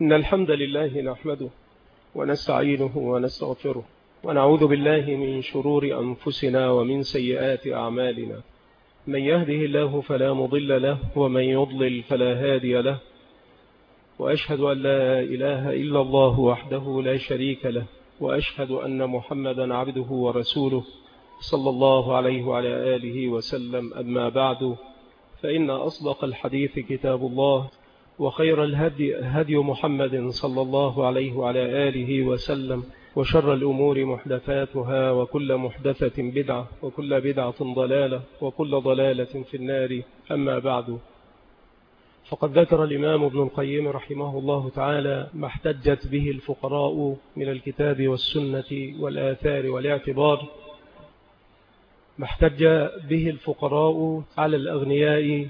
إن الحمد لله نحمده ونستعينه ونستغفره ونعوذ بالله من شرور أنفسنا ومن سيئات أعمالنا. من يهده الله فلا مضل له ومن يضلل فلا هادي له، وأشهد أن لا إله إلا الله وحده لا شريك له، وأشهد أن محمدا عبده ورسوله صلى الله عليه وعلى آله وسلم. أما بعد، فإن أصدق الحديث كتاب الله، وخير الهدي هدي محمد صلى الله عليه وعلى آله وسلم، وشر الأمور محدثاتها، وكل محدثة بدعة، وكل بدعة ضلالة، وكل ضلالة في النار. أما بعد، فقد ذكر الإمام ابن القيم رحمه الله تعالى ما احتجت به الفقراء من الكتاب والسنة والآثار والاعتبار، ما احتج به الفقراء على الأغنياء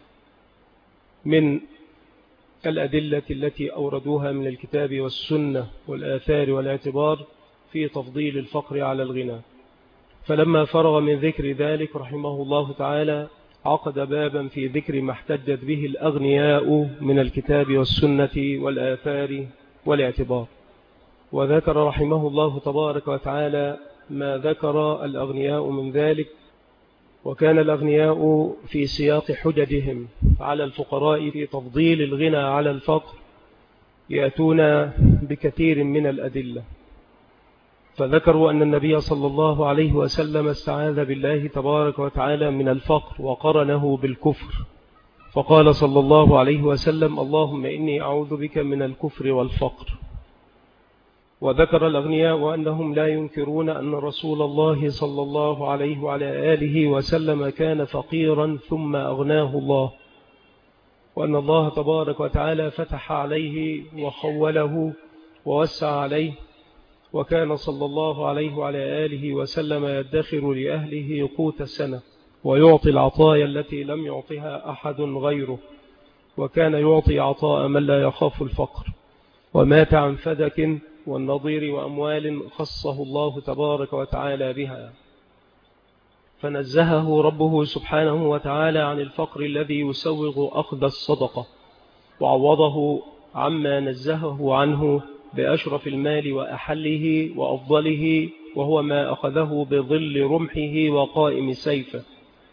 من الأدلة التي أوردوها من الكتاب والسنة والآثار والاعتبار في تفضيل الفقر على الغنى. فلما فرغ من ذكر ذلك رحمه الله تعالى عقد بابا في ذكر ما احتجت به الأغنياء من الكتاب والسنة والآثار والاعتبار، وذكر رحمه الله تبارك وتعالى ما ذكر الأغنياء من ذلك. وكان الأغنياء في سياق حججهم على الفقراء في تفضيل الغنى على الفقر يأتون بكثير من الأدلة، فذكروا أن النبي صلى الله عليه وسلم استعاذ بالله تبارك وتعالى من الفقر وقرنه بالكفر، فقال صلى الله عليه وسلم: اللهم إني أعوذ بك من الكفر والفقر. وذكر الأغنياء أنهم لا ينكرون أن رسول الله صلى الله عليه وعلى آله وسلم كان فقيرا ثم أغناه الله، وأن الله تبارك وتعالى فتح عليه وخوله ووسع عليه، وكان صلى الله عليه وعلى آله وسلم يدخر لأهله قوت السنة ويعطي العطايا التي لم يعطها أحد غيره، وكان يعطي عطاء من لا يخاف الفقر، ومات عن فدك والنظير وأموال خصه الله تبارك وتعالى بها، فنزهه ربه سبحانه وتعالى عن الفقر الذي يسوغ أخذ الصدقة، وعوضه عما نزهه عنه بأشرف المال وأحله وأفضله، وهو ما أخذه بظل رمحه وقائم سيفه.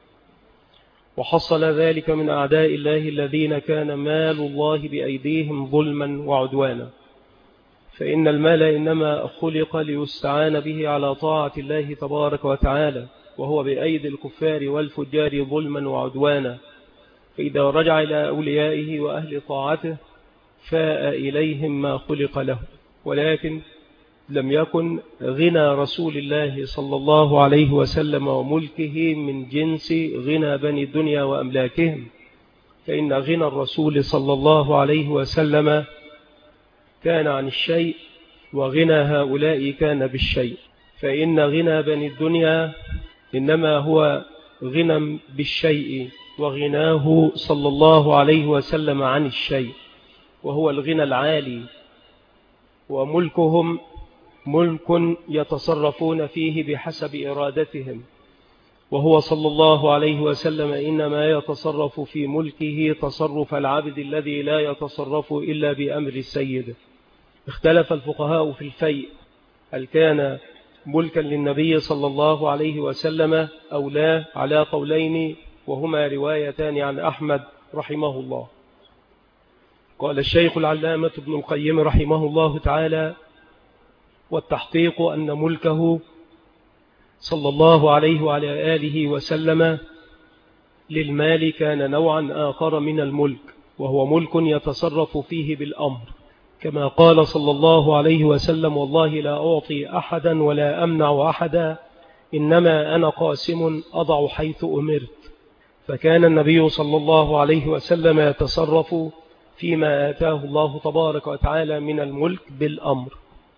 وحصل ذلك من أعداء الله الذين كان مال الله بأيديهم ظلما وعدوانا، فإن المال إنما خلق ليستعان به على طاعة الله تبارك وتعالى، وهو بأيدي الكفار والفجار ظلما وعدوانا، فإذا رجع إلى أوليائه وأهل طاعته فاء إليهم ما خلق له. ولكن لم يكن غنى رسول الله صلى الله عليه وسلم وملكه من جنس غنى بني الدنيا وأملاكهم، فإن غنى الرسول صلى الله عليه وسلم كان عن الشيء، وغنى هؤلاء كان بالشيء. فإن غنى بني الدنيا إنما هو غنى بالشيء، وغناه صلى الله عليه وسلم عن الشيء، وهو الغنى العالي. وملكهم ملك يتصرفون فيه بحسب إرادتهم، وهو صلى الله عليه وسلم إنما يتصرف في ملكه تصرف العبد الذي لا يتصرف إلا بأمر السيد. اختلف الفقهاء في الفيء، هل كان ملكا للنبي صلى الله عليه وسلم أو لا، على قولين، وهما روايتان عن أحمد رحمه الله. قال الشيخ العلامة ابن القيم رحمه الله تعالى: والتحقيق أن ملكه صلى الله عليه وعلى آله وسلم للمال كان نوعا آخر من الملك، وهو ملك يتصرف فيه بالأمر، كما قال صلى الله عليه وسلم: والله لا أعطي أحدا ولا أمنع أحدا، إنما أنا قاسم أضع حيث أمرت. فكان النبي صلى الله عليه وسلم يتصرف فيما آتاه الله تبارك وتعالى من الملك بالأمر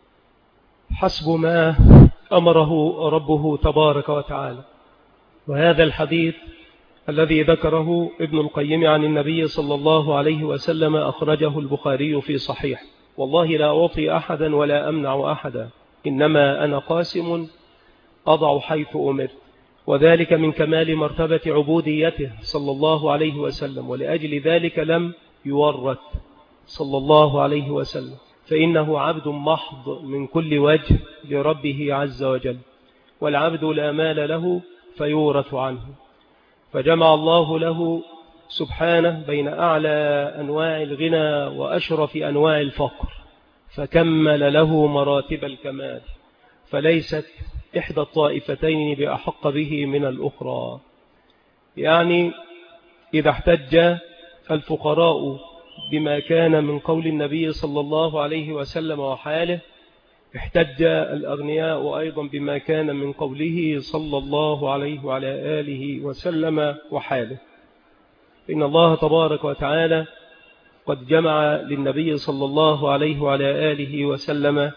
حسب ما أمره ربه تبارك وتعالى. وهذا الحديث الذي ذكره ابن القيم عن النبي صلى الله عليه وسلم أخرجه البخاري في صحيح: والله لا أعطي أحدا ولا أمنع أحدا، إنما أنا قاسم أضع حيث أمرت. وذلك من كمال مرتبة عبوديته صلى الله عليه وسلم، ولأجل ذلك لم يورث صلى الله عليه وسلم، فإنه عبد محض من كل وجه لربه عز وجل، والعبد لا مال له فيورث عنه. فجمع الله له سبحانه بين أعلى أنواع الغنى وأشرف أنواع الفقر، فكمل له مراتب الكمال، فليست إحدى الطائفتين بأحق به من الأخرى. يعني إذا احتج الفقراء بما كان من قول النبي صلى الله عليه وسلم وحاله، احتج الأغنياء أيضا بما كان من قوله صلى الله عليه وعلى آله وسلم وحاله. إن الله تبارك وتعالى قد جمع للنبي صلى الله عليه وعلى آله وسلم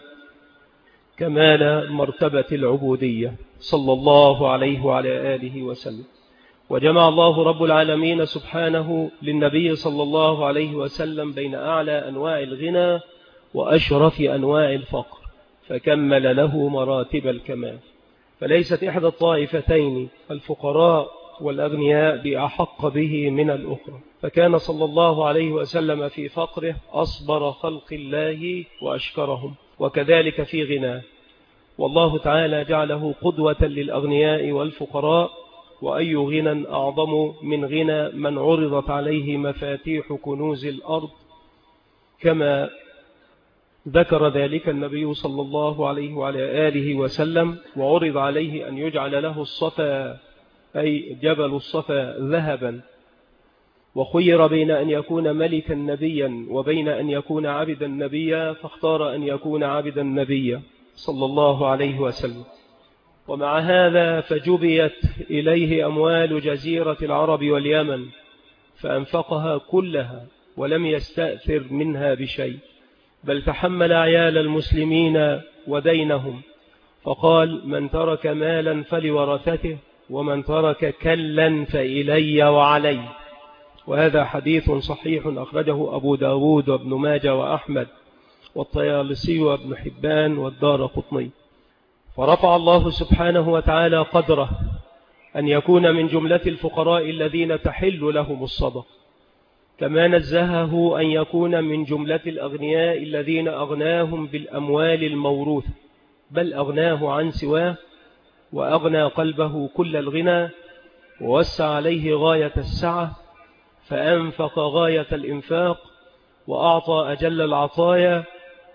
كمال مرتبة العبودية صلى الله عليه وعلى آله وسلم، وجمع الله رب العالمين سبحانه للنبي صلى الله عليه وسلم بين أعلى أنواع الغنى وأشرف أنواع الفقر، فكمل له مراتب الكمال، فليست إحدى الطائفتين الفقراء والأغنياء بأحق به من الأخرى. فكان صلى الله عليه وسلم في فقره أصبر خلق الله وأشكرهم، وكذلك في غناه، والله تعالى جعله قدوة للأغنياء والفقراء. وأي غنى أعظم من غنى من عرضت عليه مفاتيح كنوز الأرض، كما ذكر ذلك النبي صلى الله عليه وعلى آله وسلم، وعرض عليه أن يجعل له الصفا أي جبل الصفا ذهبا، وخير بين أن يكون ملكا نبيا وبين أن يكون عبدا نبيا، فاختار أن يكون عبدا نبيا صلى الله عليه وسلم. ومع هذا فجبيت إليه أموال جزيرة العرب واليمن، فأنفقها كلها ولم يستأثر منها بشيء، بل تحمل عيال المسلمين ودينهم، فقال: من ترك مالا فلورثته، ومن ترك كلا فإلي وعلي. وهذا حديث صحيح أخرجه أبو داود وابن ماجه وأحمد والطيالسي وابن حبان والدارقطني. فرفع الله سبحانه وتعالى قدره أن يكون من جملة الفقراء الذين تحل لهم الصدقة، كما نزهه أن يكون من جملة الأغنياء الذين أغناهم بالأموال الموروثة، بل أغناه عن سواه، وأغنى قلبه كل الغنى، ووسع عليه غاية السعة، فأنفق غاية الإنفاق، وأعطى أجل العطايا،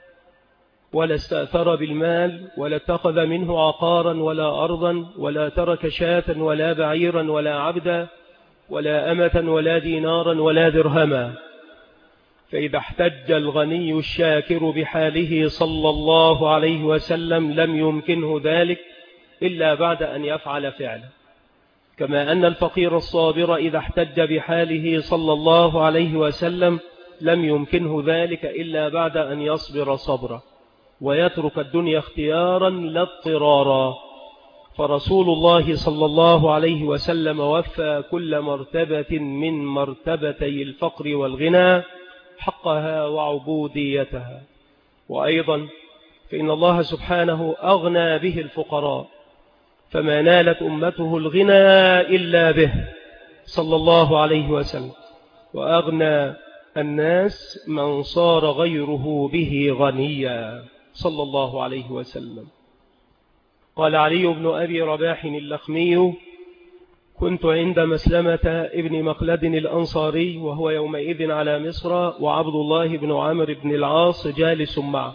ولا استأثر بالمال، ولا اتخذ منه عقارا ولا أرضا، ولا ترك شاة ولا بعيرا ولا عبدا ولا أمة ولا دينارا ولا درهما. فإذا احتج الغني الشاكر بحاله صلى الله عليه وسلم لم يمكنه ذلك إلا بعد أن يفعل فعلا، كما أن الفقير الصابر إذا احتج بحاله صلى الله عليه وسلم لم يمكنه ذلك إلا بعد أن يصبر صبرا ويترك الدنيا اختيارا لا اضطرارا. فرسول الله صلى الله عليه وسلم وفى كل مرتبة من مرتبتي الفقر والغنى حقها وعبوديتها. وأيضا فإن الله سبحانه أغنى به الفقراء، فما نالت أمته الغنى إلا به صلى الله عليه وسلم، وأغنى الناس من صار غيره به غنيا صلى الله عليه وسلم. قال علي بن أبي رباح اللخمي: كنت عند مسلمة ابن مخلد الأنصاري وهو يومئذ على مصر، وعبد الله بن عمرو بن العاص جالس معه،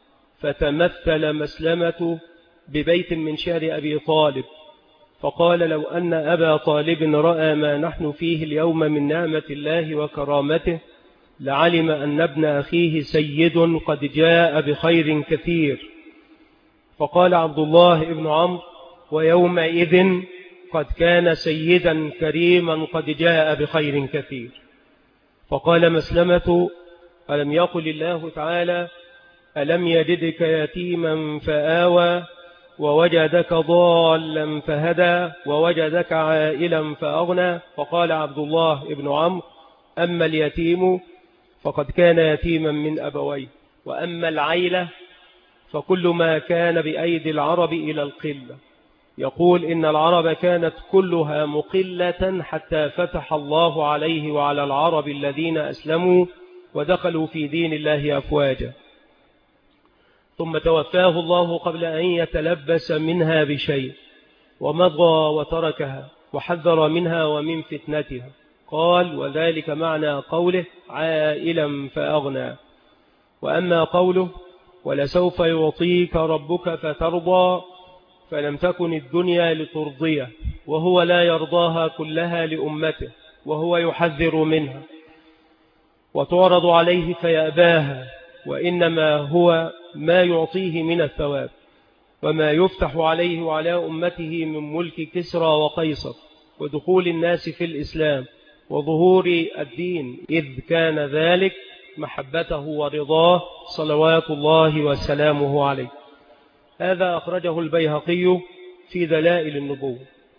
فتمثل مسلمة ببيت من شعر أبي طالب، فقال: لو أن أبا طالب رأى ما نحن فيه اليوم من نعمة الله وكرامته لعلم أن ابن أخيه سيد قد جاء بخير كثير. فقال عبد الله بن عمرو: ويومئذ قد كان سيدا كريما قد جاء بخير كثير. فقال مسلمة: ألم يقل الله تعالى: ألم يجدك يتيما فآوى، ووجدك ضالا فهدى، ووجدك عائلا فأغنى. فقال عبد الله بن عمرو: أما اليتيم فقد كان يتيما من أبويه، وأما العيلة فكل ما كان بأيدي العرب إلى القلة. يقول إن العرب كانت كلها مقلة حتى فتح الله عليه وعلى العرب الذين أسلموا ودخلوا في دين الله أفواجا، ثم توفاه الله قبل أن يتلبس منها بشيء، ومضى وتركها وحذر منها ومن فتنتها. قال: وذلك معنى قوله عائلا فأغنى. وأما قوله ولسوف يعطيك ربك فترضى، فلم تكن الدنيا لترضيه، وهو لا يرضاها كلها لأمته، وهو يحذر منها، وتعرض عليه فيأباها، وإنما هو ما يعطيه من الثواب، وما يفتح عليه وعلى أمته من ملك كسرى وقيصر، ودخول الناس في الإسلام، وظهور الدين، إذ كان ذلك محبته ورضاه صلوات الله وسلامه عليه. هذا أخرجه البيهقي في دلائل النبوة.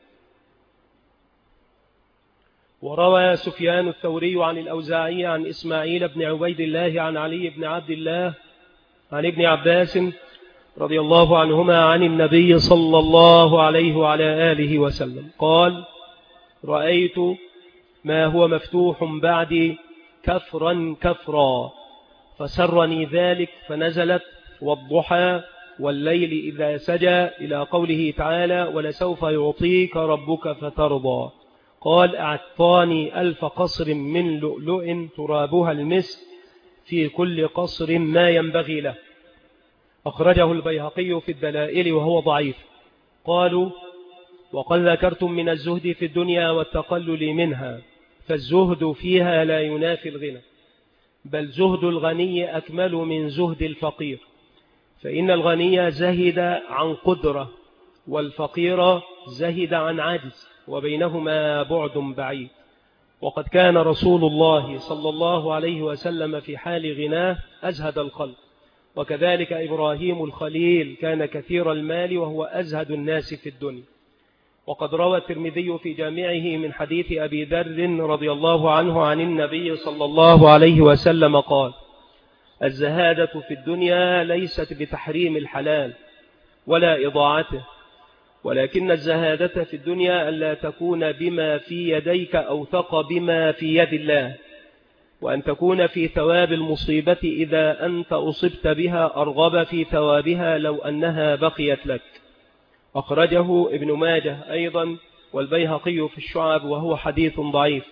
وروى سفيان الثوري عن الأوزاعي عن إسماعيل بن عبيد الله عن علي بن عبد الله عن ابن عباس رضي الله عنهما عن النبي صلى الله عليه وعلى آله وسلم قال: رأيت ما هو مفتوح بعدي كفرا كفرا، فسرني ذلك، فنزلت والضحى والليل إذا سجى إلى قوله تعالى: ولسوف يعطيك ربك فترضى. قال: أعطاني 1000 قصر من لؤلؤ ترابها المسك، في كل قصر ما ينبغي له. أخرجه البيهقي في الدلائل وهو ضعيف. قالوا: وقد ذكرتم من الزهد في الدنيا والتقلل منها، فالزهد فيها لا ينافي الغنى، بل زهد الغني أكمل من زهد الفقير، فإن الغني زهد عن قدرة، والفقير زهد عن عجز، وبينهما بعد بعيد. وقد كان رسول الله صلى الله عليه وسلم في حال غناه أزهد الخلق، وكذلك إبراهيم الخليل كان كثير المال وهو أزهد الناس في الدنيا. وقد روى الترمذي في جامعه من حديث أبي ذر رضي الله عنه عن النبي صلى الله عليه وسلم قال: الزهادة في الدنيا ليست بتحريم الحلال ولا إضاعته، ولكن الزهادة في الدنيا ألا تكون بما في يديك أوثق بما في يد الله، وأن تكون في ثواب المصيبة إذا أنت أصبت بها أرغب في ثوابها لو أنها بقيت لك. أخرجه ابن ماجه أيضا والبيهقي في الشعب، وهو حديث ضعيف.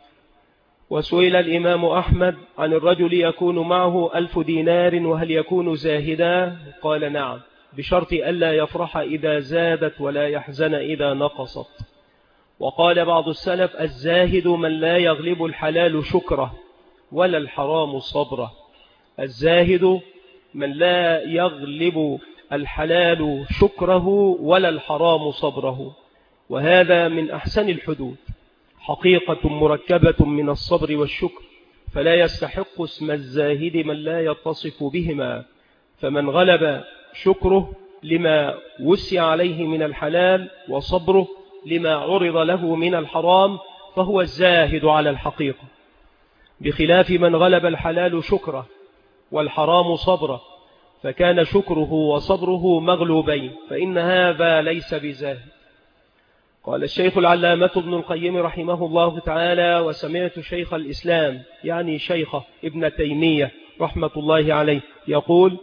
وسئل الإمام أحمد عن الرجل يكون معه 1000 دينار وهل يكون زاهدا؟ قال: نعم، بشرط ألا يفرح إذا زادت ولا يحزن إذا نقصت. وقال بعض السلف: الزاهد من لا يغلب الحلال شكره ولا الحرام صبره. الزاهد من لا يغلب الحلال شكره ولا الحرام صبره، وهذا من أحسن الحدود، حقيقة مركبة من الصبر والشكر، فلا يستحق اسم الزاهد من لا يتصف بهما. فمن غلب شكره لما وسع عليه من الحلال وصبره لما عرض له من الحرام فهو الزاهد على الحقيقة، بخلاف من غلب الحلال شكره والحرام صبره، فكان شكره وصبره مغلوبين، فإن هذا ليس بزاهد. قال الشيخ العلامة ابن القيم رحمه الله تعالى: وسمعت شيخ الإسلام يعني شيخه ابن تيمية رحمة الله عليه يقول: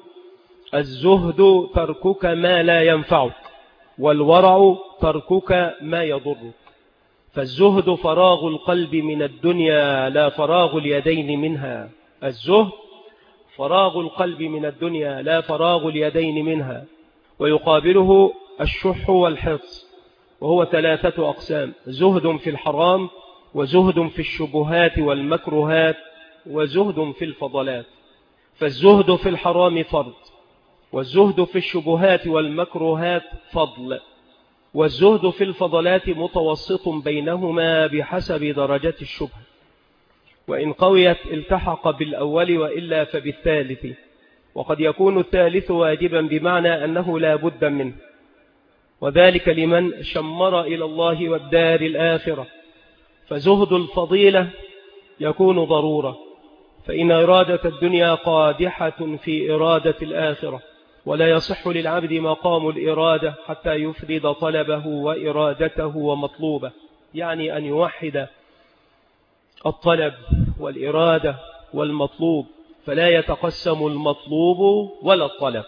الزهد تركك ما لا ينفعك، والورع تركك ما يضرك. فالزهد فراغ القلب من الدنيا لا فراغ اليدين منها. الزهد فراغ القلب من الدنيا لا فراغ اليدين منها. ويقابله الشح والحرص، وهو 3 أقسام: زهد في الحرام، وزهد في الشبهات والمكروهات، وزهد في الفضلات. فالزهد في الحرام فرض، والزهد في الشبهات والمكروهات فضل، والزهد في الفضلات متوسط بينهما بحسب درجة الشبهة، وإن قويت التحق بالأول وإلا فبالثالث، وقد يكون الثالث واجبا بمعنى أنه لا بد منه، وذلك لمن شمر إلى الله والدار الآخرة. فزهد الفضيلة يكون ضرورة، فإن إرادة الدنيا قادحة في إرادة الآخرة، ولا يصح للعبد مقام الإرادة حتى يفرد طلبه وإرادته ومطلوبه، يعني أن يوحد الطلب والإرادة والمطلوب، فلا يتقسم المطلوب ولا الطلب.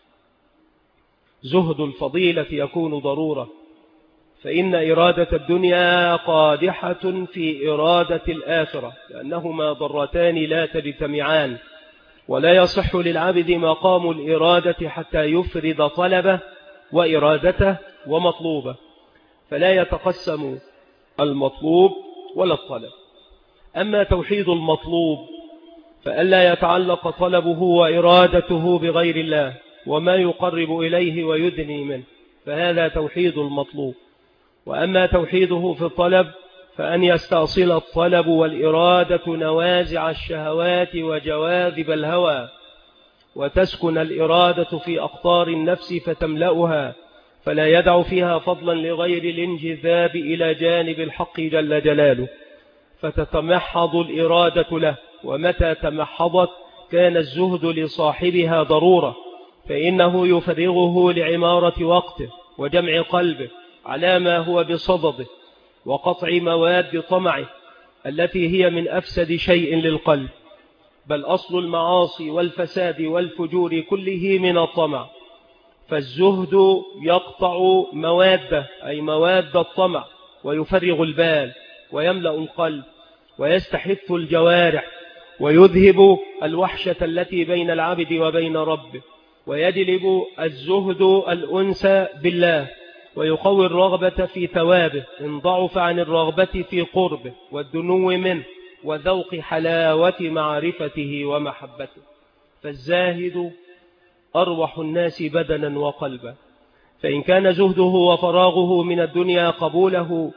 زهد الفضيلة يكون ضرورة، فإن إرادة الدنيا قادحة في إرادة الآخرة، لأنهما ضرتان لا تجتمعان، ولا يصح للعبد مقام الإرادة حتى يفرد طلبه وإرادته ومطلوبه، فلا يتقسم المطلوب ولا الطلب. أما توحيد المطلوب فألا يتعلق طلبه وإرادته بغير الله وما يقرب إليه ويدني منه، فهذا توحيد المطلوب. وأما توحيده في الطلب فأن يستأصل الطلب والإرادة نوازع الشهوات وجواذب الهوى، وتسكن الإرادة في أقطار النفس فتملأها، فلا يدع فيها فضلا لغير الانجذاب إلى جانب الحق جل جلاله، فتتمحض الإرادة له. ومتى تمحضت كان الزهد لصاحبها ضرورة، فإنه يفرغه لعمارة وقته وجمع قلبه على ما هو بصدده، وقطع مواد طمعه التي هي من أفسد شيء للقلب، بل أصل المعاصي والفساد والفجور كله من الطمع. فالزهد يقطع مواد، أي مواد الطمع، ويفرغ البال ويملأ القلب ويستحث الجوارح، ويذهب الوحشة التي بين العبد وبين ربه، ويجلب الزهد الأنس بالله، ويقوي الرغبة في ثوابه إن ضعف عن الرغبة في قربه والدنو منه وذوق حلاوة معرفته ومحبته. فالزاهد أروح الناس بدنا وقلبا، فإن كان زهده وفراغه من الدنيا قبوله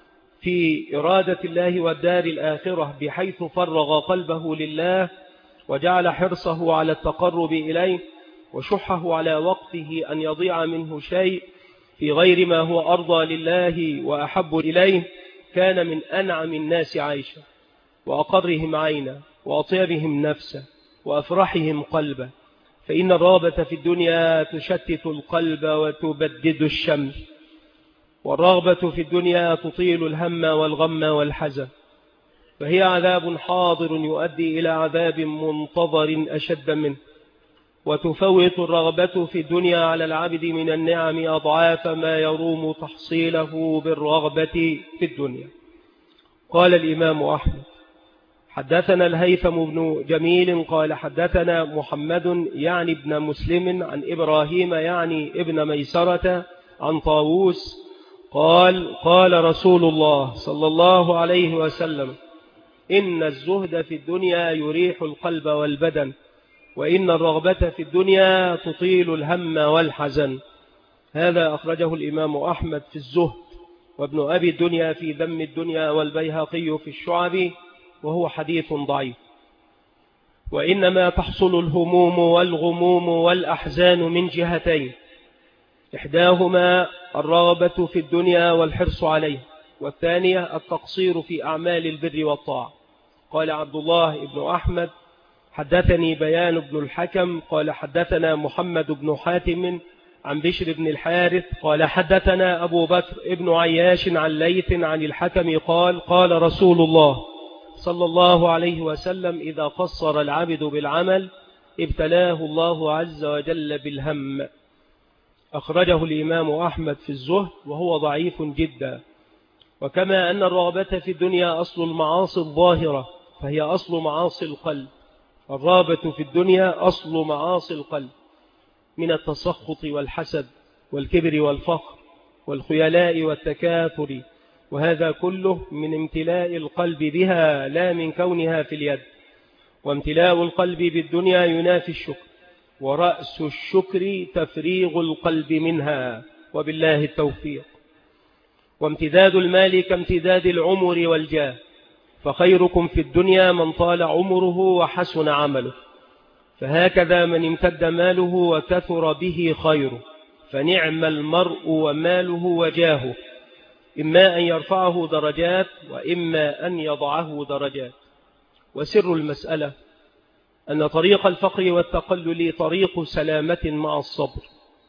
في إرادة الله والدار الآخرة، بحيث فرغ قلبه لله وجعل حرصه على التقرب إليه وشحه على وقته أن يضيع منه شيء في غير ما هو أرضى لله وأحب إليه، كان من أنعم الناس عيشا وأقرهم عينا وأطيبهم نفسا وأفرحهم قلبا. فإن الرغبة في الدنيا تشتت القلب وتبدد الشمس، والرغبة في الدنيا تطيل الهم والغم والحزن، فهي عذاب حاضر يؤدي إلى عذاب منتظر أشد منه، وتفوت الرغبة في الدنيا على العبد من النعم أضعاف ما يروم تحصيله بالرغبة في الدنيا. قال الإمام أحمد: حدثنا الهيثم بن جميل قال حدثنا محمد يعني ابن مسلم عن إبراهيم يعني ابن ميسرة عن طاووس قال: قال رسول الله صلى الله عليه وسلم: إن الزهد في الدنيا يريح القلب والبدن، وإن الرغبة في الدنيا تطيل الهم والحزن. هذا أخرجه الإمام أحمد في الزهد، وابن أبي الدنيا في ذم الدنيا، والبيهقي في الشعب، وهو حديث ضعيف. وإنما تحصل الهموم والغموم والأحزان من جهتين: إحداهما الرغبة في الدنيا والحرص عليه، والثانية التقصير في أعمال البر والطاعة. قال عبد الله بن أحمد: حدثني بيان بن الحكم قال حدثنا محمد بن حاتم عن بشر بن الحارث قال حدثنا أبو بكر بن عياش عن ليث عن الحكم قال: قال رسول الله صلى الله عليه وسلم: إذا قصر العبد بالعمل ابتلاه الله عز وجل بالهم. أخرجه الإمام أحمد في الزهد، وهو ضعيف جدا. وكما أن الرغبة في الدنيا أصل المعاصي الظاهرة، فهي أصل معاصي القلب. الرغبة في الدنيا أصل معاصي القلب من التسخط والحسد والكبر والفخر والخيلاء والتكاثر، وهذا كله من امتلاء القلب بها لا من كونها في اليد. وامتلاء القلب بالدنيا ينافي الشكر، ورأس الشكر تفريغ القلب منها، وبالله التوفيق. وامتداد المال كامتداد العمر والجاه، فخيركم في الدنيا من طال عمره وحسن عمله، فهكذا من امتد ماله وكثر به خيره، فنعم المرء وماله وجاهه، إما أن يرفعه درجات وإما أن يضعه درجات. وسر المسألة أن طريق الفقر والتقلل طريق سلامة مع الصبر،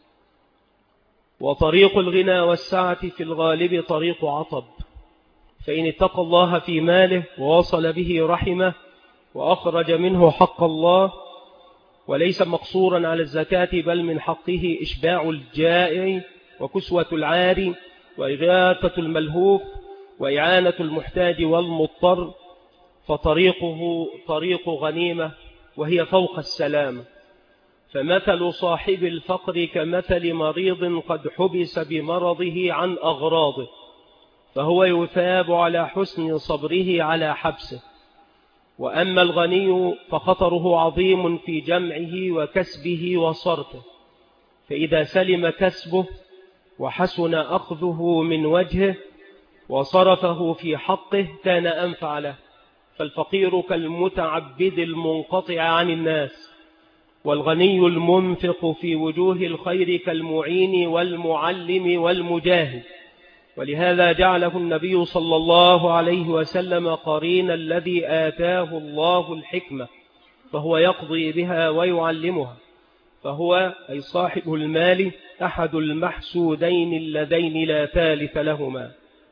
وطريق الغنى والسعة في الغالب طريق عطب. فإن اتقى الله في ماله ووصل به رحمه وأخرج منه حق الله، وليس مقصورا على الزكاة، بل من حقه إشباع الجائع وكسوة العاري وإغاثة الملهوف وإعانة المحتاج والمضطر، فطريقه طريق غنيمة وهي فوق السلام. فمثل صاحب الفقر كمثل مريض قد حبس بمرضه عن أغراضه، فهو يثاب على حسن صبره على حبسه. وأما الغني فخطره عظيم في جمعه وكسبه وصرفه، فإذا سلم كسبه وحسن أخذه من وجهه وصرفه في حقه كان أنفع له. فالفقير كالمتعبد المنقطع عن الناس، والغني المنفق في وجوه الخير كالمعين والمعلم والمجاهد. ولهذا جعله النبي صلى الله عليه وسلم قرين الذي آتاه الله الحكمة، فهو يقضي بها ويعلمها، فهو أي صاحب المال أحد المحسودين اللذين لا ثالث لهما.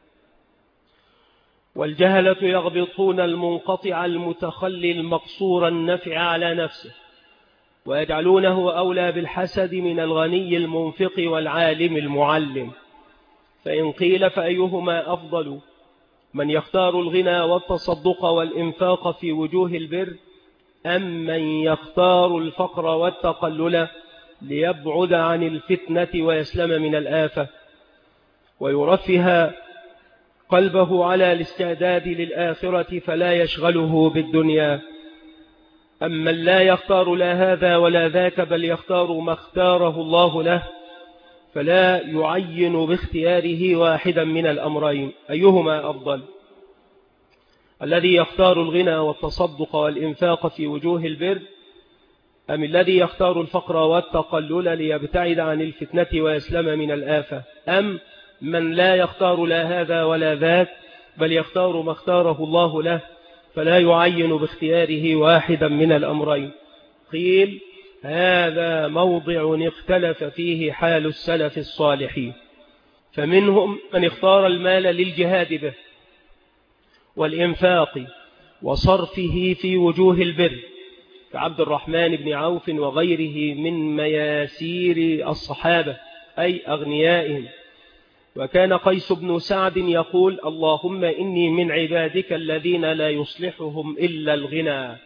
والجهلة يغبطون المنقطع المتخلي المقصور النفع على نفسه، ويجعلونه أولى بالحسد من الغني المنفق والعالم المعلم. فإن قيل فأيهما أفضل، من يختار الغنى والتصدق والإنفاق في وجوه البر، أم من يختار الفقر والتقلل ليبعد عن الفتنة ويسلم من الآفة ويرفه قلبه على الاستعداد للآخرة فلا يشغله بالدنيا؟ أما لا يختار لا هذا ولا ذاك، بل يختار ما اختاره الله له، فلا يعين باختياره واحدا من الأمرين. أيهما أفضل، الذي يختار الغنى والتصدق والإنفاق في وجوه البر، أم الذي يختار الفقر والتقلل ليبتعد عن الفتنة ويسلم من الآفة؟ أم من لا يختار لا هذا ولا ذاك، بل يختار ما اختاره الله له، فلا يعين باختياره واحدا من الأمرين؟ قيل هذا موضع اختلف فيه حال السلف الصالحين، فمنهم من اختار المال للجهاد به والإنفاق وصرفه في وجوه البر، كعبد الرحمن بن عوف وغيره من مياسير الصحابة أي أغنيائهم. وكان قيس بن سعد يقول: اللهم إني من عبادك الذين لا يصلحهم إلا الغنى.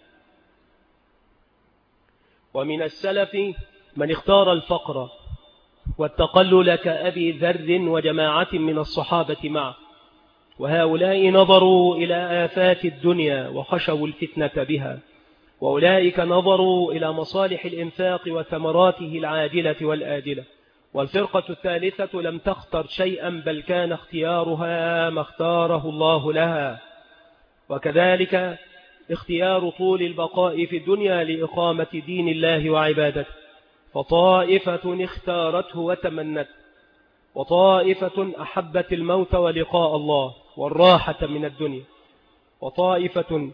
ومن السلف من اختار الفقر والتقلل كأبي ذر وجماعة من الصحابة معه، وهؤلاء نظروا إلى آفات الدنيا وخشوا الفتنة بها، وأولئك نظروا إلى مصالح الإنفاق وثمراته العاجلة والآجلة. والفرقة الثالثة لم تختر شيئا، بل كان اختيارها ما اختاره الله لها، وكذلك اختيار طول البقاء في الدنيا لإقامة دين الله وعبادته. فطائفة اختارته وتمنت، وطائفة أحبت الموت ولقاء الله والراحة من الدنيا، وطائفة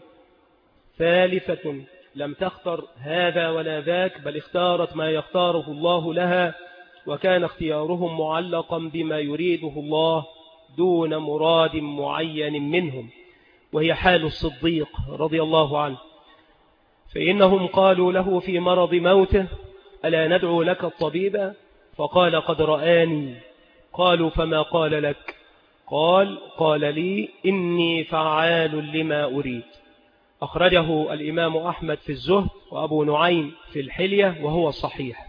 ثالثة لم تختر هذا ولا ذاك، بل اختارت ما يختاره الله لها، وكان اختيارهم معلقا بما يريده الله دون مراد معين منهم، وهي حال الصديق رضي الله عنه. فإنهم قالوا له في مرض موته: ألا ندعو لك الطبيب؟ فقال: قد رآني. قالوا: فما قال لك؟ قال لي: إني فعال لما أريد. أخرجه الإمام أحمد في الزهد وأبو نعيم في الحلية وهو صحيح.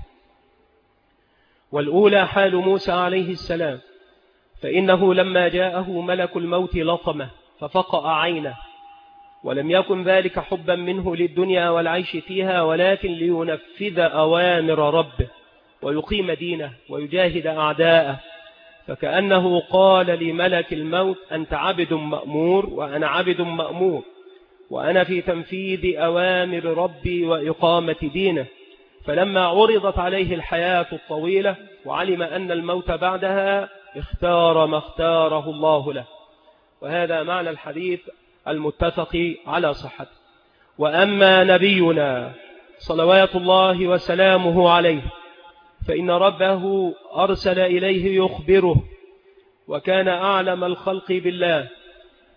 والأولى حال موسى عليه السلام، فإنه لما جاءه ملك الموت لطمه ففقأ عينه، ولم يكن ذلك حبا منه للدنيا والعيش فيها، ولكن لينفذ أوامر ربه ويقيم دينه ويجاهد أعداءه. فكأنه قال لملك الموت: أنت عبد مأمور وأنا عبد مأمور، وأنا في تنفيذ أوامر ربي وإقامة دينه. فلما عرضت عليه الحياة الطويلة وعلم أن الموت بعدها، اختار ما اختاره الله له. وهذا معنى الحديث المتفق على صحته. وأما نبينا صلوات الله وسلامه عليه فإن ربه أرسل إليه يخبره، وكان أعلم الخلق بالله،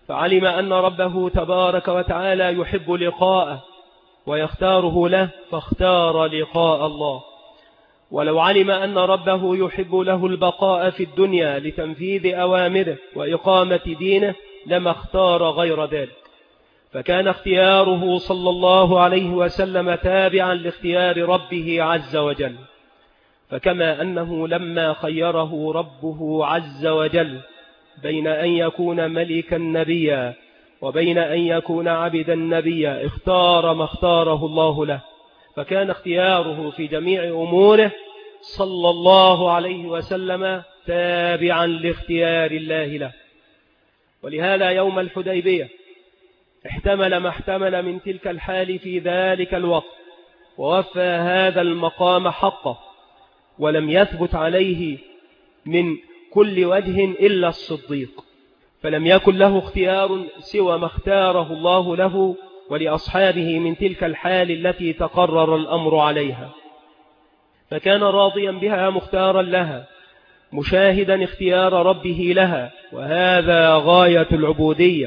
فعلم أن ربه تبارك وتعالى يحب لقاءه ويختاره له، فاختار لقاء الله. ولو علم أن ربه يحب له البقاء في الدنيا لتنفيذ أوامره وإقامة دينه لما اختار غير ذلك. فكان اختياره صلى الله عليه وسلم تابعا لاختيار ربه عز وجل. فكما أنه لما خيره ربه عز وجل بين أن يكون ملكا نبيا وبين أن يكون عبدا نبيا، اختار ما اختاره الله له. فكان اختياره في جميع أموره صلى الله عليه وسلم تابعا لاختيار الله له. ولهذا يوم الحديبية احتمل ما احتمل من تلك الحال في ذلك الوقت، ووفى هذا المقام حقه، ولم يثبت عليه من كل وجه إلا الصديق، فلم يكن له اختيار سوى ما اختاره الله له ولأصحابه من تلك الحال التي تقرر الأمر عليها. فكان راضيا بها مختارا لها، مشاهدا اختيار ربه لها، وهذا غاية العبودية.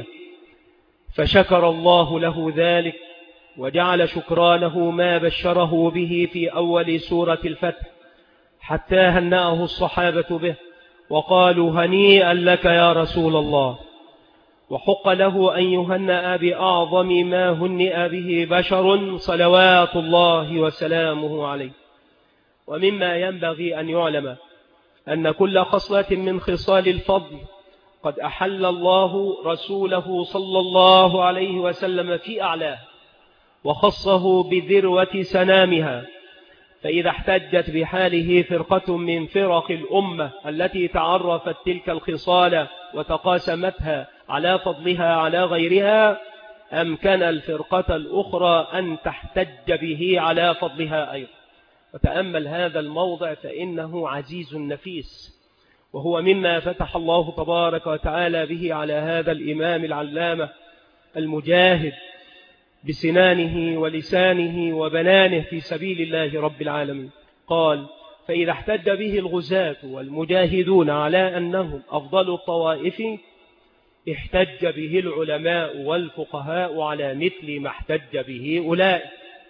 فشكر الله له ذلك، وجعل شكرانه ما بشره به في أول سورة الفتح، حتى هنأه الصحابة به وقالوا هنيئا لك يا رسول الله. وحق له أن يهنأ بأعظم ما هنئ به بشر صلوات الله وسلامه عليه. ومما ينبغي أن يعلم أن كل خصلة من خصال الفضل قد أحل الله رسوله صلى الله عليه وسلم في أعلاه، وخصه بذروة سنامها. فإذا احتجت بحاله فرقة من فرق الأمة التي تعرفت تلك الخصال وتقاسمتها على فضلها على غيرها، أمكن الفرقة الأخرى أن تحتج به على فضلها أيضا. وتأمل هذا الموضع فإنه عزيز نفيس، وهو مما فتح الله تبارك وتعالى به على هذا الإمام العلامة المجاهد بسنانه ولسانه وبنانه في سبيل الله رب العالمين. قال: فإذا احتج به الغزاة والمجاهدون على أنهم أفضل الطوائف، احتج به العلماء والفقهاء على مثل ما احتج به أولئك.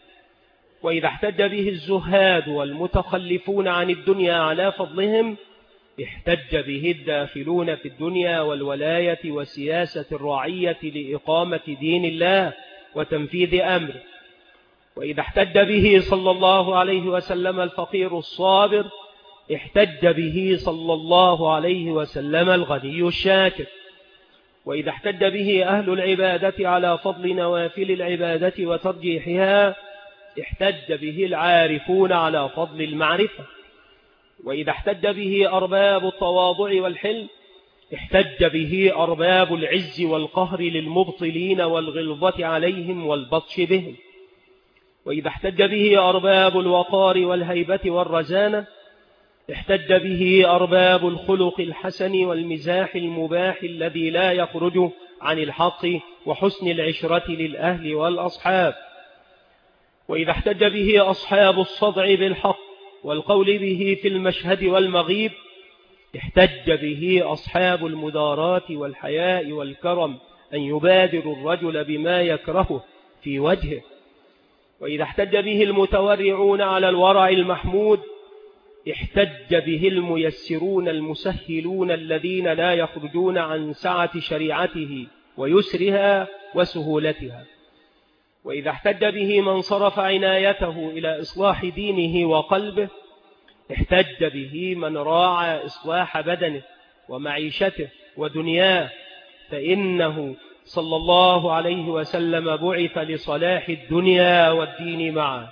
وإذا احتج به الزهاد والمتخلفون عن الدنيا على فضلهم، احتج به الداخلون في الدنيا والولاية وسياسة الرعية لإقامة دين الله وتنفيذ أمره. وإذا احتج به صلى الله عليه وسلم الفقير الصابر، احتج به صلى الله عليه وسلم الغني الشاكر. وإذا احتج به أهل العبادة على فضل نوافل العبادة وترجيحها، احتج به العارفون على فضل المعرفة. وإذا احتج به أرباب التواضع والحلم، احتج به أرباب العز والقهر للمبطلين والغلظة عليهم والبطش بهم. وإذا احتج به أرباب الوقار والهيبة والرزانة، احتج به أرباب الخلق الحسن والمزاح المباح الذي لا يخرج عن الحق وحسن العشرة للأهل والأصحاب. وإذا احتج به أصحاب الصدع بالحق والقول به في المشهد والمغيب، احتج به أصحاب المدارات والحياء والكرم أن يبادر الرجل بما يكرهه في وجهه. وإذا احتج به المتورعون على الورع المحمود، احتج به الميسرون المسهلون الذين لا يخرجون عن سعة شريعته ويسرها وسهولتها. وإذا احتج به من صرف عنايته إلى إصلاح دينه وقلبه، احتج به من راعى إصلاح بدنه ومعيشته ودنياه، فإنه صلى الله عليه وسلم بعث لصلاح الدنيا والدين معه.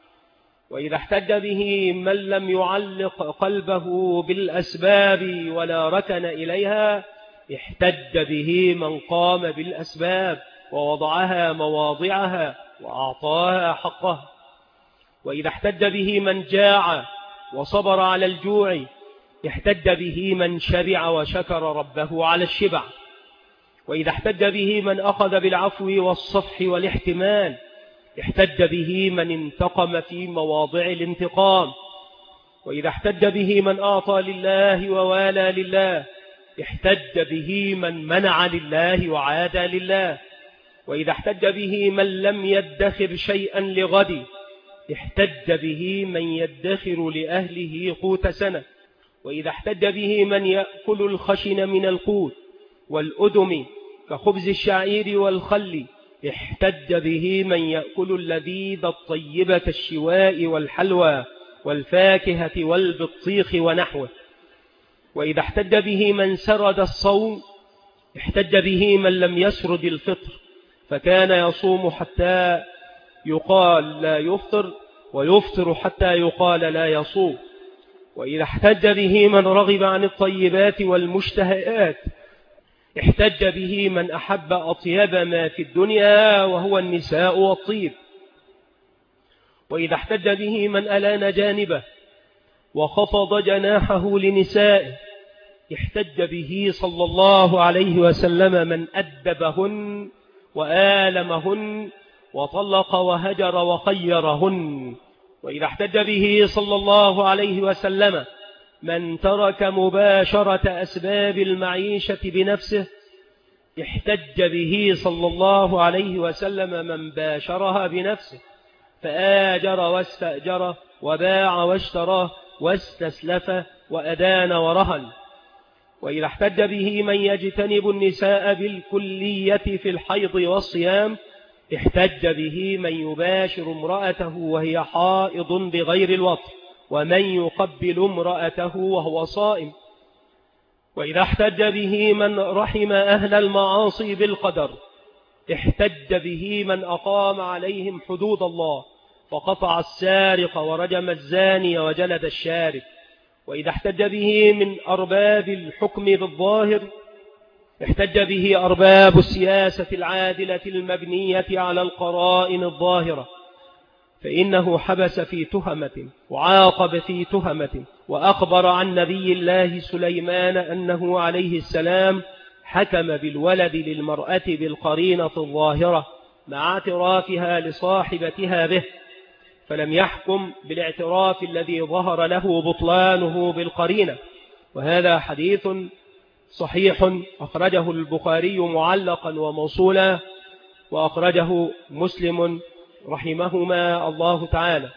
وإذا احتج به من لم يعلق قلبه بالأسباب ولا ركن إليها، احتج به من قام بالأسباب ووضعها مواضعها وأعطاها حقها. وإذا احتج به من جاع وصبر على الجوع، احتج به من شبع وشكر ربه على الشبع. وإذا احتج به من أخذ بالعفو والصفح والاحتمال، احتج به من انتقم في مواضع الانتقام. وإذا احتج به من أعطى لله ووالى لله، احتج به من منع لله وعادى لله. وإذا احتج به من لم يدخر شيئا لغد احتج به من يدخر لأهله قوت سنة. وإذا احتج به من يأكل الخشن من القوت والأدم كخبز الشعير والخل احتج به من يأكل اللذيذ الطيب كالشواء والحلوى والفاكهة والبطيخ ونحوه. وإذا احتج به من سرد الصوم احتج به من لم يسرد الفطر فكان يصوم حتى يقال لا يفطر ويفطر حتى يقال لا يصوم. وإذا احتج به من رغب عن الطيبات والمشتهيات احتج به من أحب أطيب ما في الدنيا وهو النساء والطيب. وإذا احتج به من ألان جانبه وخفض جناحه لنسائه احتج به صلى الله عليه وسلم من أدبهن وآلمهن وطلق وهجر وخيرهن. وإذا احتج به صلى الله عليه وسلم من ترك مباشرة أسباب المعيشة بنفسه احتج به صلى الله عليه وسلم من باشرها بنفسه فآجر واستأجر وباع واشترى واستسلف وأدان ورهن. وإذا احتج به من يجتنب النساء بالكلية في الحيض والصيام احتج به من يباشر امرأته وهي حائض بغير الوطء ومن يقبل امرأته وهو صائم. وإذا احتج به من رحم أهل المعاصي بالقدر احتج به من أقام عليهم حدود الله فقطع السارق ورجم الزاني وجلد الشارب. وإذا احتج به من أرباب الحكم بالظاهر احتج به أرباب السياسة العادلة المبنية على القرائن الظاهرة فإنه حبس في تهمة وعاقب في تهمة. وأخبر عن نبي الله سليمان أنه عليه السلام حكم بالولد للمرأة بالقرينة الظاهرة مع اعترافها لصاحبتها به فلم يحكم بالاعتراف الذي ظهر له بطلانه بالقرينة. وهذا حديث صحيح أخرجه البخاري معلقا وموصولا وأخرجه مسلم رحمهما الله تعالى.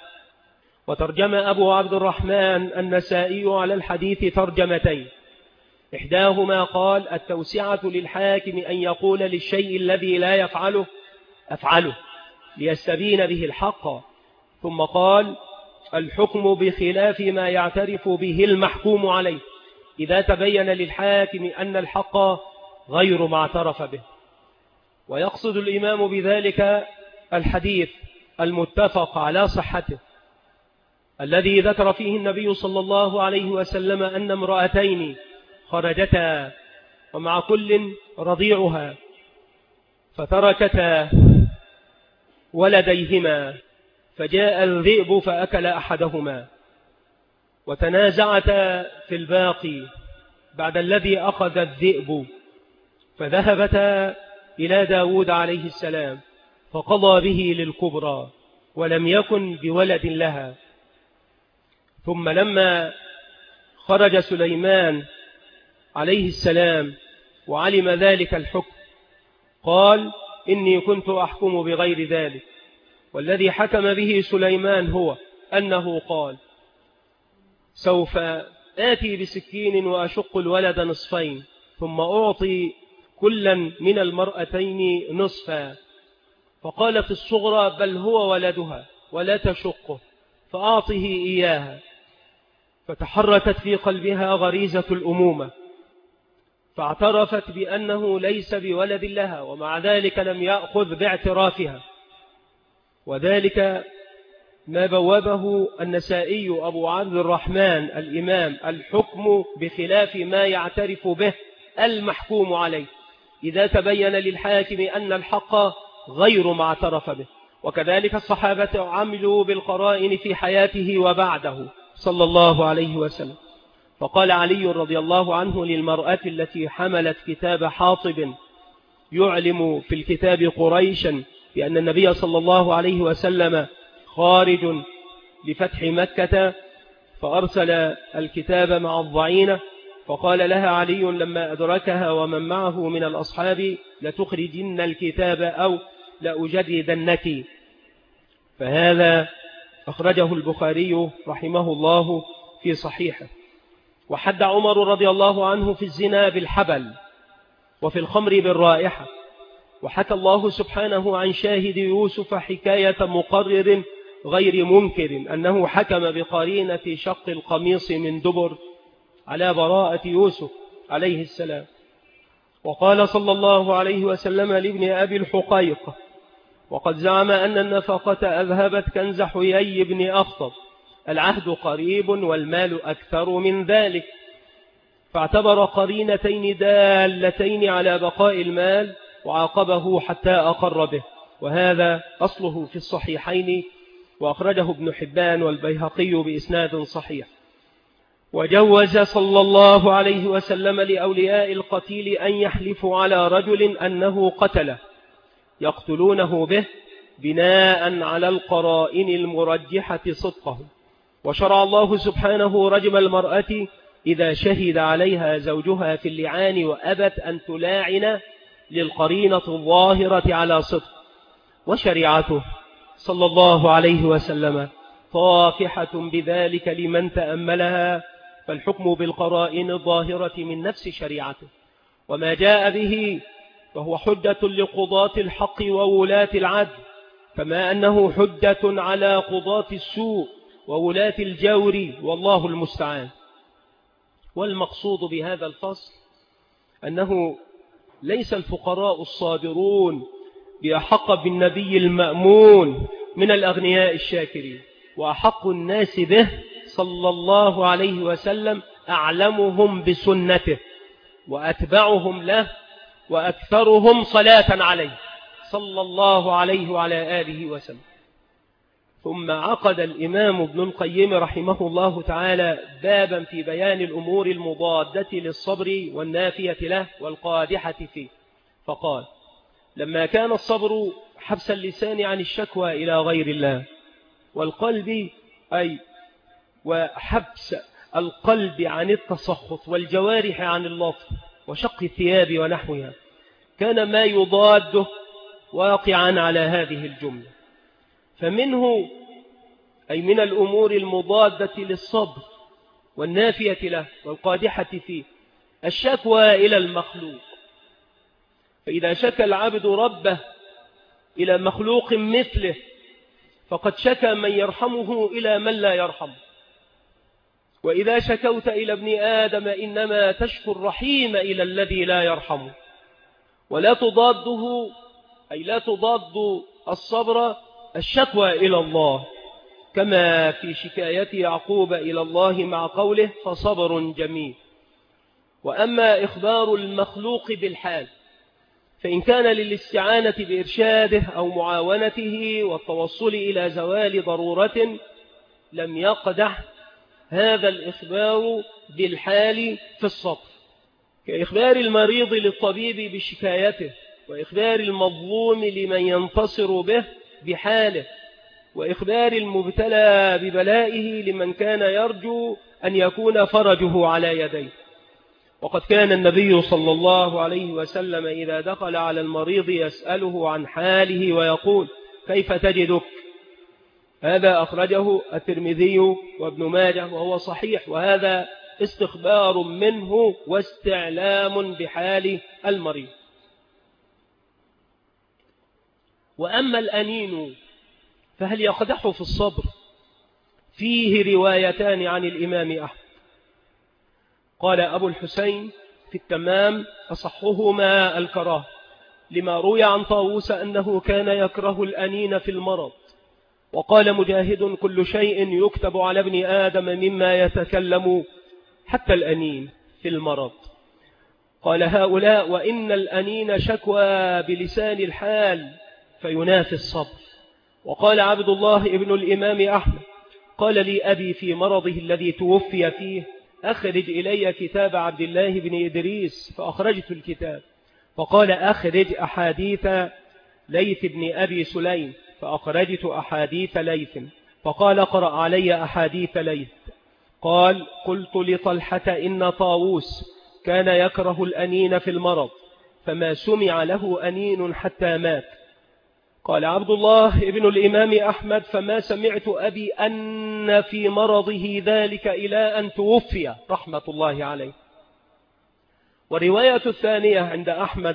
وترجم أبو عبد الرحمن النسائي على الحديث ترجمتين إحداهما قال التوسعة للحاكم أن يقول للشيء الذي لا يفعله أفعله ليستبين به الحق. ثم قال الحكم بخلاف ما يعترف به المحكوم عليه إذا تبين للحاكم أن الحق غير ما اعترف به. ويقصد الإمام بذلك الحديث المتفق على صحته الذي ذكر فيه النبي صلى الله عليه وسلم أن امرأتين خرجتا ومع كل رضيعها فتركتا ولديهما فجاء الذئب فأكل أحدهما وتنازعتا في الباقي بعد الذي أخذ الذئب فذهبتا إلى داود عليه السلام فقضى به للكبرى ولم يكن بولد لها. ثم لما خرج سليمان عليه السلام وعلم ذلك الحكم قال إني كنت أحكم بغير ذلك. والذي حكم به سليمان هو أنه قال سوف آتي بسكين وأشق الولد نصفين ثم أعطي كلا من المرأتين نصفا. فقالت الصغرى بل هو ولدها ولا تشقه فأعطه إياها. فتحركت في قلبها غريزة الأمومة فاعترفت بأنه ليس بولد لها ومع ذلك لم يأخذ باعترافها. وذلك ما بوابه النسائي أبو عبد الرحمن الإمام الحكم بخلاف ما يعترف به المحكوم عليه إذا تبين للحاكم أن الحق غير ما اعترف به. وكذلك الصحابة عملوا بالقرائن في حياته وبعده صلى الله عليه وسلم. فقال علي رضي الله عنه للمرأة التي حملت كتاب حاطب يعلم في الكتاب قريشا بأن النبي صلى الله عليه وسلم خارج لفتح مكة فأرسل الكتاب مع الضعينة فقال لها علي لما أدركها ومن معه من الأصحاب: لتخرجن الكتاب أو لأجددنك. فهذا أخرجه البخاري رحمه الله في صحيحه. وحد عمر رضي الله عنه في الزنا بالحبل وفي الخمر بالرائحة. وحكى الله سبحانه عن شاهد يوسف حكاية مقرر غير منكر أنه حكم بقرينة شق القميص من دبر على براءة يوسف عليه السلام. وقال صلى الله عليه وسلم لابن أبي الحقيق: وقد زعم أن النفقة أذهبت كنز حيي بن أخطب: العهد قريب والمال أكثر من ذلك. فاعتبر قرينتين دالتين على بقاء المال وعاقبه حتى أقر به. وهذا أصله في الصحيحين، وأخرجه ابن حبان والبيهقي بإسناد صحيح. وجوز صلى الله عليه وسلم لأولياء القتيل أن يحلفوا على رجل أنه قتله يقتلونه به بناء على القرائن المرجحة صدقه. وشرع الله سبحانه رجم المرأة إذا شهد عليها زوجها في اللعان وأبت أن تلاعن للقرينة الظاهرة على صدق. وشريعته صلى الله عليه وسلم طافحة بذلك لمن تأملها، فالحكم بالقرائن الظاهرة من نفس شريعته. وما جاء به فهو حجة لقضاة الحق وولاة العدل، كما أنه حجة على قضاة السوء وولاة الجور، والله المستعان. والمقصود بهذا الفصل أنه ليس الفقراء الصابرون بأحق بالنبي المأمون من الأغنياء الشاكرين، وأحق الناس به صلى الله عليه وسلم أعلمهم بسنته وأتبعهم له وأكثرهم صلاة عليه صلى الله عليه وعلى آله وسلم. ثم عقد الإمام ابن القيم رحمه الله تعالى بابا في بيان الأمور المضادة للصبر والنافية له والقادحة فيه، فقال: لما كان الصبر حبس اللسان عن الشكوى إلى غير الله، والقلب وحبس القلب عن التسخط، والجوارح عن اللطف وشق الثياب ونحوها، كان ما يضاده واقعا على هذه الجملة. فمنه أي من الأمور المضادة للصبر والنافية له والقادحة فيه الشكوى إلى المخلوق. فإذا شكى العبد ربه إلى مخلوق مثله فقد شكى من يرحمه إلى من لا يرحمه. وإذا شكوت إلى ابن آدم إنما تشكو الرحيم إلى الذي لا يرحمه. ولا تضاده أي لا تضاد الصبر الشكوى إلى الله، كما في شكاية يعقوب إلى الله مع قوله: فصبر جميل. وأما إخبار المخلوق بالحال فإن كان للاستعانة بإرشاده أو معاونته والتوصل إلى زوال ضرورة لم يقدح هذا الإخبار بالحال في الصبر، كإخبار المريض للطبيب بشكايته، وإخبار المظلوم لمن ينتصر به بحاله، وإخبار المبتلى ببلائه لمن كان يرجو أن يكون فرجه على يديه. وقد كان النبي صلى الله عليه وسلم إذا دخل على المريض يسأله عن حاله ويقول: كيف تجدك؟ هذا أخرجه الترمذي وابن ماجه وهو صحيح، وهذا استخبار منه واستعلام بحال المريض. وأما الأنين فهل يقدح في الصبر؟ فيه روايتان عن الإمام أحمد. قال أبو الحسين في التمام: أصحهما الكراهة، لما روي عن طاووس أنه كان يكره الأنين في المرض. وقال مجاهد: كل شيء يكتب على ابن آدم مما يتكلم حتى الأنين في المرض. قال هؤلاء: وإن الأنين شكوى بلسان الحال فينافي الصبر. وقال عبد الله ابن الإمام أحمد: قال لي أبي في مرضه الذي توفي فيه: أخرج إلي كتاب عبد الله بن إدريس، فأخرجت الكتاب. فقال: أخرج أحاديث ليث بن أبي سليم، فأخرجت أحاديث ليث. فقال: اقرأ علي أحاديث ليث. قال: قلت لطلحة إن طاووس كان يكره الأنين في المرض، فما سمع له أنين حتى مات. قال عبد الله ابن الإمام أحمد: فما سمعت أبي أن في مرضه ذلك إلى أن توفي رحمة الله عليه. والرواية الثانية عند أحمد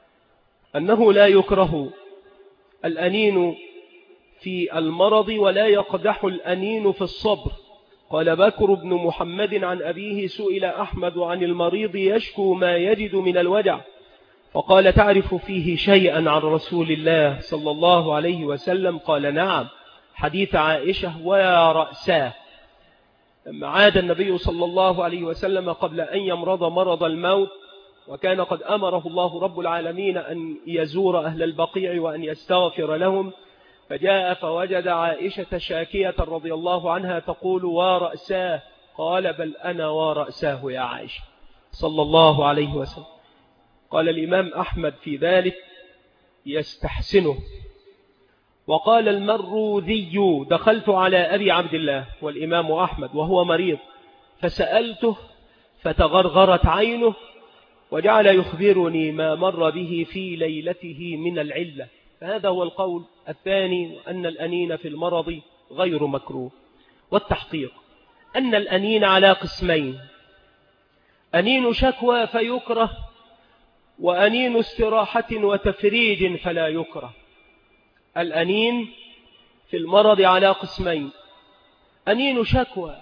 أنه لا يكره الأنين في المرض ولا يقدح الأنين في الصبر. قال بكر بن محمد عن أبيه: سئل أحمد عن المريض يشكو ما يجد من الوجع، فقال: تعرف فيه شيئا عن رسول الله صلى الله عليه وسلم؟ قال: نعم، حديث عائشة ويا رأساه. لما عاد النبي صلى الله عليه وسلم قبل أن يمرض مرض الموت، وكان قد أمره الله رب العالمين أن يزور أهل البقيع وأن يستغفر لهم، فجاء فوجد عائشة شاكية رضي الله عنها تقول: ورأساه. قال: بل أنا ورأساه يا عائشة صلى الله عليه وسلم. قال الإمام أحمد في ذلك: يستحسنه. وقال المروذي: دخلت على أبي عبد الله والإمام أحمد وهو مريض، فسألته فتغرغرت عينه، وجعل يخبرني ما مر به في ليلته من العلة. فهذا هو القول الثاني، أن الأنين في المرض غير مكروه. والتحقيق أن الأنين على قسمين: أنين شكوى فيكره، وأنين استراحة وتفريج فلا يكره. الأنين في المرض على قسمين: أنين شكوى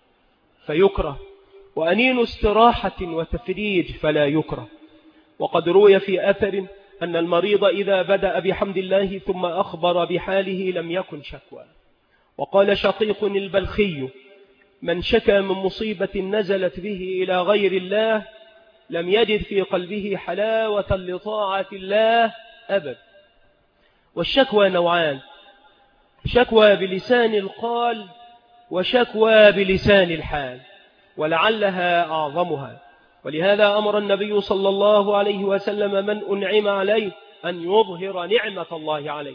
فيكره، وأنين استراحة وتفريج فلا يكره. وقد روي في أثر أن المريض إذا بدأ بحمد الله ثم أخبر بحاله لم يكن شكوى. وقال شقيق البلخي: من شكى من مصيبة نزلت به إلى غير الله لم يجد في قلبه حلاوة لطاعة الله أبد. والشكوى نوعان: شكوى بلسان القال، وشكوى بلسان الحال، ولعلها أعظمها. ولهذا أمر النبي صلى الله عليه وسلم من أنعم عليه أن يظهر نعمة الله عليه.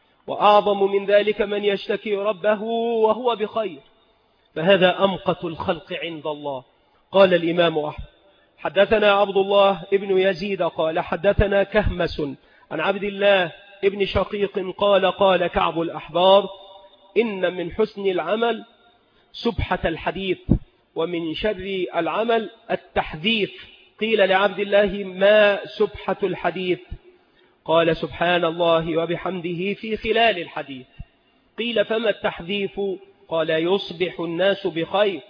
وأعظم من ذلك من يشتكي ربه وهو بخير، فهذا أمقت الخلق عند الله. قال الإمام أحمد: حدثنا عبد الله ابن يزيد قال حدثنا كهمس عن عبد الله ابن شقيق قال: قال كعب الأحبار: إن من حسن العمل سبحة الحديث، ومن شر العمل التحديث. قيل لعبد الله: ما سبحة الحديث؟ قال: سبحان الله وبحمده في خلال الحديث. قيل: فما التحديث؟ قال: يصبح الناس بخير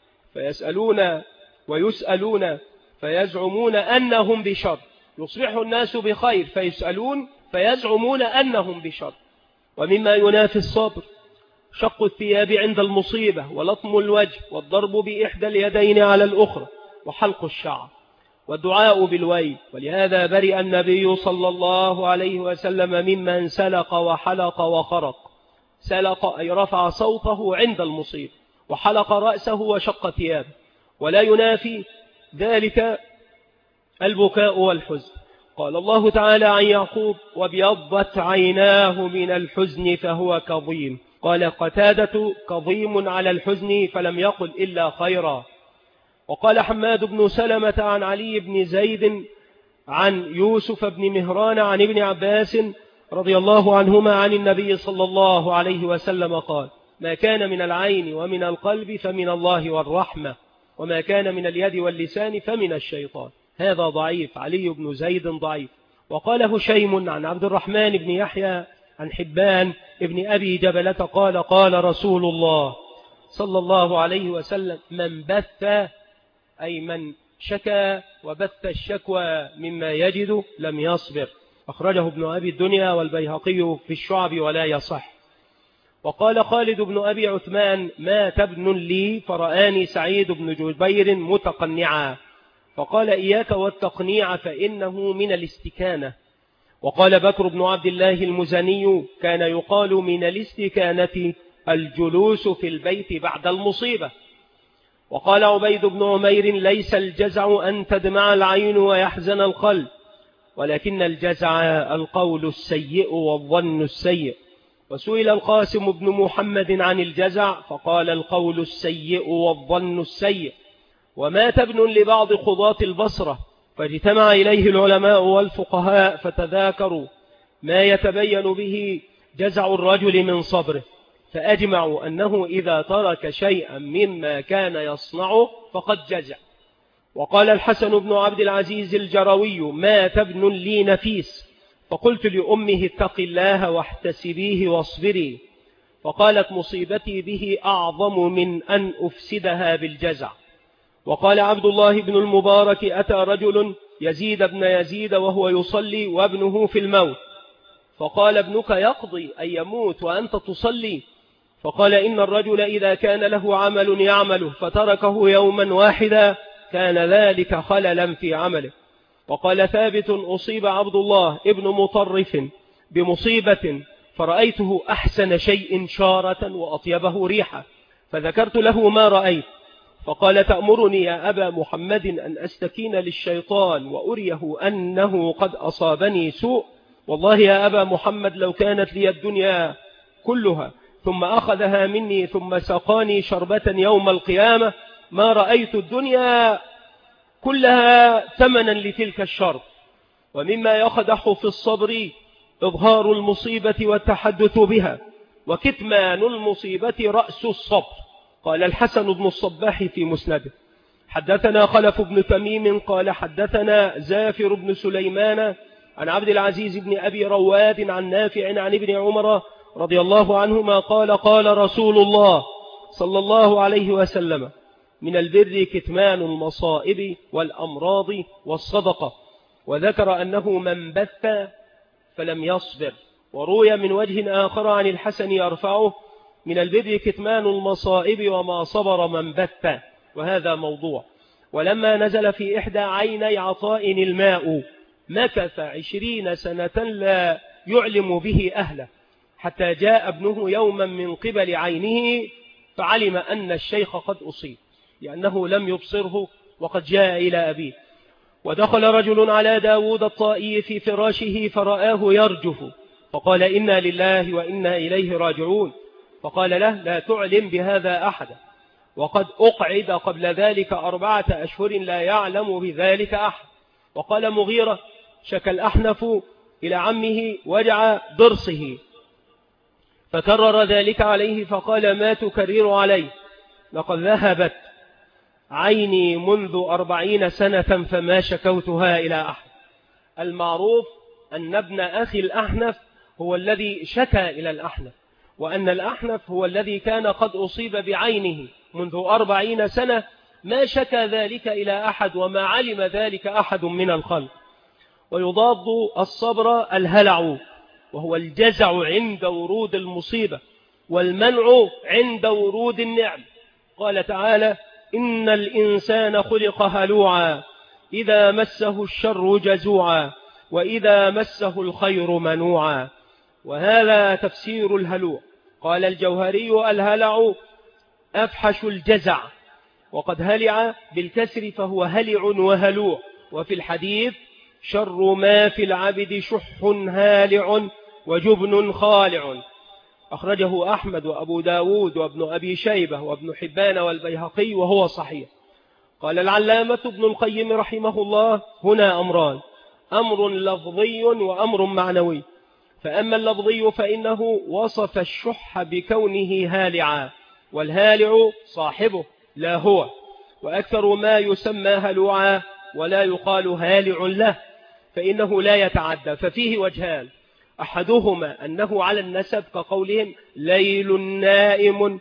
فيسألون ويسألون فيزعمون أنهم بشر. يصبح الناس بخير فيسألون فيزعمون أنهم بشر. ومما ينافي الصبر شق الثياب عند المصيبة، ولطم الوجه، والضرب بإحدى اليدين على الأخرى، وحلق الشعر، والدعاء بالويل. ولهذا برئ النبي صلى الله عليه وسلم ممن سلق وحلق وخرق. سلق أي رفع صوته عند المصيبة، وحلق رأسه وشق ثيابه. ولا ينافي ذلك البكاء والحزن. قال الله تعالى عن يعقوب: وابيضت عيناه من الحزن فهو كظيم. قال قتادة: كظيم على الحزن، فلم يقل إلا خيرا. وقال حماد بن سلمة عن علي بن زيد عن يوسف بن مهران عن ابن عباس رضي الله عنهما عن النبي صلى الله عليه وسلم قال: ما كان من العين ومن القلب فمن الله والرحمة، وما كان من اليد واللسان فمن الشيطان. هذا ضعيف، علي بن زيد ضعيف. وقال هشيم عن عبد الرحمن بن يحيى عن حبان ابن أبي جبلة قال: قال رسول الله صلى الله عليه وسلم: من بث أي من شكى وبث الشكوى مما يجد لم يصبر. أخرجه ابن أبي الدنيا والبيهقي في الشعب ولا يصح. وقال خالد بن أبي عثمان: مات ابن لي فرآني سعيد بن جبير متقنعا، فقال: إياك والتقنيع فإنه من الاستكانة. وقال بكر بن عبد الله المزني: كان يقال من الاستكانة الجلوس في البيت بعد المصيبة. وقال عبيد بن عمير: ليس الجزع أن تدمع العين ويحزن القلب، ولكن الجزع القول السيء والظن السيء. وسئل القاسم بن محمد عن الجزع فقال القول السيء والظن السيء. ومات ابن لبعض قضاة البصرة فاجتمع إليه العلماء والفقهاء فتذاكروا ما يتبين به جزع الرجل من صبره، فأجمعوا أنه إذا ترك شيئا مما كان يصنعه فقد جزع. وقال الحسن بن عبد العزيز الجروي مات ابن لي نفيس فقلت لأمه اتق الله واحتسبيه واصبري، فقالت مصيبتي به أعظم من أن أفسدها بالجزع. وقال عبد الله بن المبارك أتى رجل يزيد بن يزيد وهو يصلي وابنه في الموت، فقال ابنك يقضي أن يموت وأنت تصلي؟ فقال إن الرجل إذا كان له عمل يعمله فتركه يوما واحدا كان ذلك خللا في عمله. وقال ثابت أصيب عبد الله ابن مطرف بمصيبة فرأيته أحسن شيء شارة وأطيبه ريحة، فذكرت له ما رأيت، فقال تأمرني يا أبا محمد أن أستكين للشيطان وأريه أنه قد أصابني سوء؟ والله يا أبا محمد لو كانت لي الدنيا كلها ثم أخذها مني ثم سقاني شربة يوم القيامة ما رأيت الدنيا كلها ثمنا لتلك الشرب. ومما يقدح في الصبر إظهار المصيبة والتحدث بها، وكتمان المصيبة رأس الصبر. قال الحسن بن الصباح في مسنده حدثنا خلف بن تميم قال حدثنا زافر بن سليمان عن عبد العزيز بن أبي رواد عن نافع عن ابن عمر رضي الله عنهما قال قال رسول الله صلى الله عليه وسلم من البر كتمان المصائب والأمراض والصدقة، وذكر أنه من بث فلم يصبر. وروي من وجه آخر عن الحسن يرفعه من البر كتمان المصائب وما صبر من بث، وهذا موضوع. ولما نزل في إحدى عيني عطاء الماء مكث 20 سنة لا يعلم به أهله، حتى جاء ابنه يوما من قبل عينه فعلم أن الشيخ قد أصيب لأنه لم يبصره وقد جاء إلى أبيه. ودخل رجل على داود الطائي في فراشه فرآه يرجف فقال إنا لله وإنا إليه راجعون، فقال له لا تعلم بهذا أحدا، وقد أقعد قبل ذلك 4 أشهر لا يعلم بذلك أحد. وقال مغيرة شكى الأحنف إلى عمه وجع ضرسه فكرر ذلك عليه فقال ما تكرر عليه؟ لقد ذهبت عيني منذ 40 سنة فما شكوتها إلى أحد. المعروف أن ابن أخي الأحنف هو الذي شكى إلى الأحنف، وأن الأحنف هو الذي كان قد أصيب بعينه منذ 40 سنة ما شكى ذلك إلى أحد وما علم ذلك أحد من الخلق. ويضاد الصبر الهلع وهو الجزع عند ورود المصيبة، والمنع عند ورود النعم. قال تعالى إن الإنسان خلق هلوعا إذا مسه الشر جزوعا وإذا مسه الخير منوعا، وهذا تفسير الهلوع. قال الجوهري الهلع أفحش الجزع، وقد هلع بالكسر فهو هلع وهلوع. وفي الحديث شر ما في العبد شح هالع وجبن خالع، أخرجه أحمد وأبو داود وابن أبي شيبة وابن حبان والبيهقي وهو صحيح. قال العلامة ابن القيم رحمه الله هنا أمران، أمر لفظي وأمر معنوي. فأما اللفظي فإنه وصف الشح بكونه هالعا، والهالع صاحبه لا هو، وأكثر ما يسمى هلوعا ولا يقال هالع له فإنه لا يتعدى. ففيه وجهان، أحدهما أنه على النسب كقولهم ليل نائم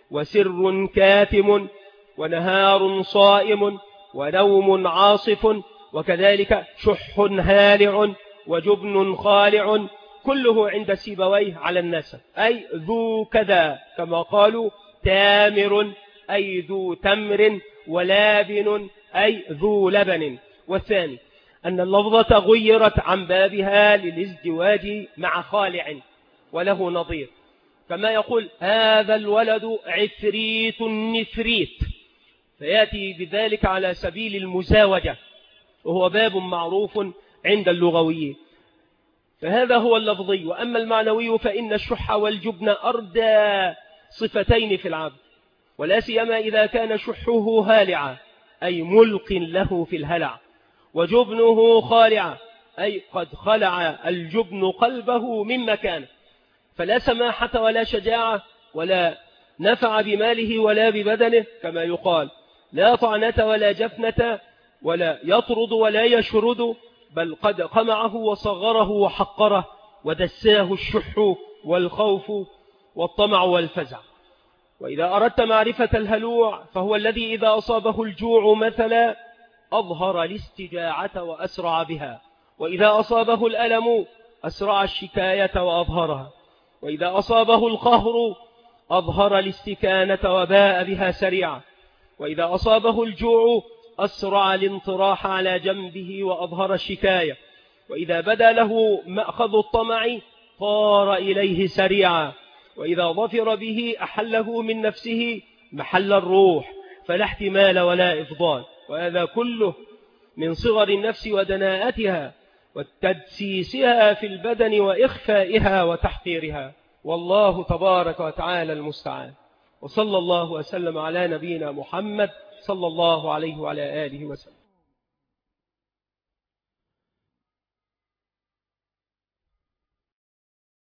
وسر كاتم ونهار صائم ونوم عاصف، وكذلك شح هالع وجبن خالع، كله عند سيبويه على النسب أي ذو كذا، كما قالوا تامر أي ذو تمر ولابن أي ذو لبن. والثاني أن اللفظة غيرت عن بابها للازدواج مع خالع وله نظير، كما يقول هذا الولد عفريت نفريت، فيأتي بذلك على سبيل المزاوجة، وهو باب معروف عند اللغويين. فهذا هو اللفظي. وأما المعنوي فإن الشح والجبن أردى صفتين في العبد، ولا سيما إذا كان شحه هالعا أي ملق له في الهلع، وجبنه خالعا أي قد خلع الجبن قلبه من مكانه، فلا سماحة ولا شجاعة ولا نفع بماله ولا ببدنه، كما يقال لا طعنة ولا جفنة ولا يطرد ولا يشرد، بل قد قمعه وصغره وحقره ودساه الشح والخوف والطمع والفزع. وإذا أردت معرفة الهلوع فهو الذي إذا أصابه الجوع مثلا أظهر الاستجاعة وأسرع بها، وإذا أصابه الألم أسرع الشكاية وأظهرها، وإذا أصابه القهر أظهر الاستكانة وباء بها سريعا، وإذا أصابه الجوع أسرع الانطراح على جنبه وأظهر الشكاية، وإذا بدا له مأخذ الطمع طار إليه سريعا، وإذا ظفر به أحله من نفسه محل الروح، فلا احتمال ولا إفضال. وهذا كله من صغر النفس ودناءتها وتدسيسها في البدن وإخفائها وتحقيرها، والله تبارك وتعالى المستعان. وصلى الله وسلم على نبينا محمد صلى الله عليه وعلى آله وسلم.